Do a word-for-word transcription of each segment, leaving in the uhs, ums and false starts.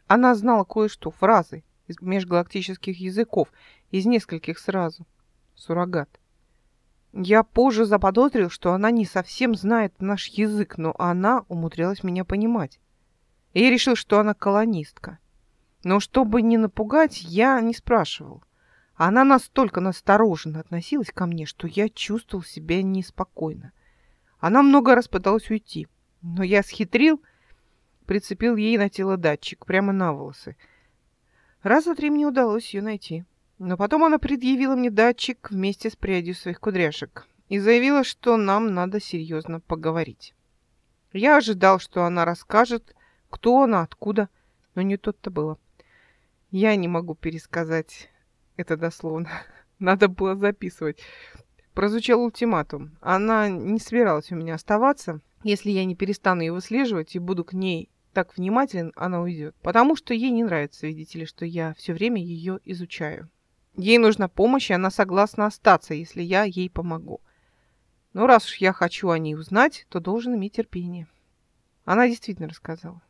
Она знала кое-что, фразы из межгалактических языков, из нескольких сразу. Суррогат. Я позже заподозрил, что она не совсем знает наш язык, но она умудрялась меня понимать. И я решил, что она колонистка. Но чтобы не напугать, я не спрашивал. Она настолько настороженно относилась ко мне, что я чувствовал себя неспокойно. Она много раз пыталась уйти, но я схитрил, прицепил ей на тело датчик, прямо на волосы. Раза три мне удалось ее найти. Но потом она предъявила мне датчик вместе с прядью своих кудряшек и заявила, что нам надо серьезно поговорить. Я ожидал, что она расскажет, кто она, откуда, но не тут-то было. Я не могу пересказать это дословно. Надо было записывать. Прозвучал ультиматум. Она не собиралась у меня оставаться. Если я не перестану ее выслеживать и буду к ней так внимателен, она уйдет. Потому что ей не нравится, видите ли, что я все время ее изучаю. Ей нужна помощь, и она согласна остаться, если я ей помогу. Но раз уж я хочу о ней узнать, то должен иметь терпение. Она действительно рассказала.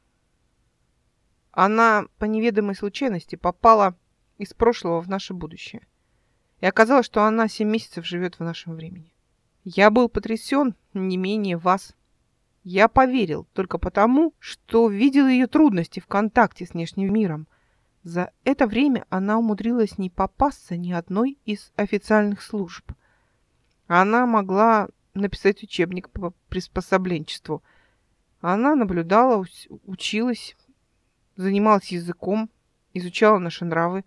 Она по неведомой случайности попала из прошлого в наше будущее. И оказалось, что она семь месяцев живет в нашем времени. Я был потрясен не менее вас. Я поверил только потому, что видел ее трудности в контакте с внешним миром. За это время она умудрилась не попасться ни одной из официальных служб. Она могла написать учебник по приспособленчеству. Она наблюдала, училась, занималась языком, изучала наши нравы.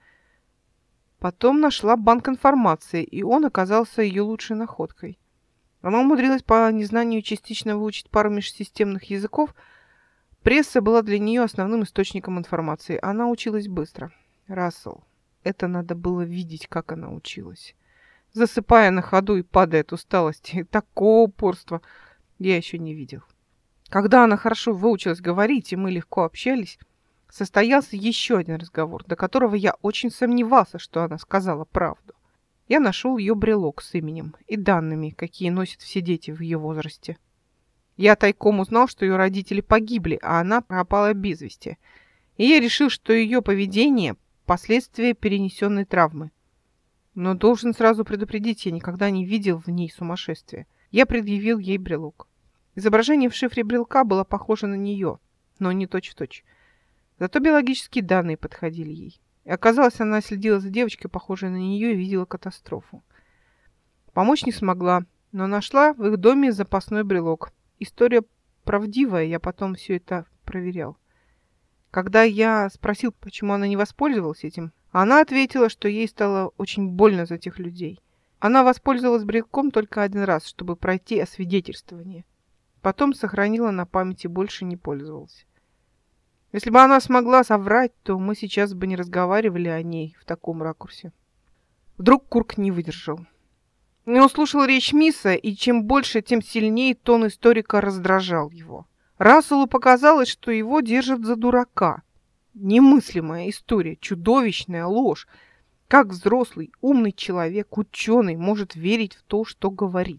Потом нашла банк информации, и он оказался ее лучшей находкой. Она умудрилась по незнанию частично выучить пару межсистемных языков. Пресса была для нее основным источником информации. Она училась быстро. Рассел, это надо было видеть, как она училась. Засыпая на ходу и падая от усталости. Такого упорства я еще не видел. Когда она хорошо выучилась говорить, и мы легко общались, состоялся еще один разговор, до которого я очень сомневался, что она сказала правду. Я нашел ее брелок с именем и данными, какие носят все дети в ее возрасте. Я тайком узнал, что ее родители погибли, а она пропала без вести. И я решил, что ее поведение – последствия перенесенной травмы. Но должен сразу предупредить, я никогда не видел в ней сумасшествия. Я предъявил ей брелок. Изображение в шифре брелка было похоже на нее, но не точь-в-точь. Зато биологические данные подходили ей. И оказалось, она следила за девочкой, похожей на нее, и видела катастрофу. Помочь не смогла, но нашла в их доме запасной брелок. История правдивая, я потом все это проверял. Когда я спросил, почему она не воспользовалась этим, она ответила, что ей стало очень больно за тех людей. Она воспользовалась брелком только один раз, чтобы пройти освидетельствование. Потом сохранила на памяти, больше не пользовалась. Если бы она смогла соврать, то мы сейчас бы не разговаривали о ней в таком ракурсе. Вдруг Курк не выдержал. Он слушал речь Мисса, и чем больше, тем сильнее тон историка раздражал его. Расселу показалось, что его держат за дурака. Немыслимая история, чудовищная ложь. Как взрослый, умный человек, ученый, может верить в то, что говорит?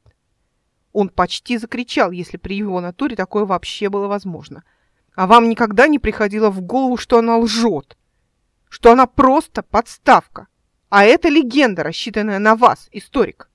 Он почти закричал, если при его натуре такое вообще было возможно. А вам никогда не приходило в голову, что она лжет? Что она просто подставка? А это легенда, рассчитанная на вас, историк.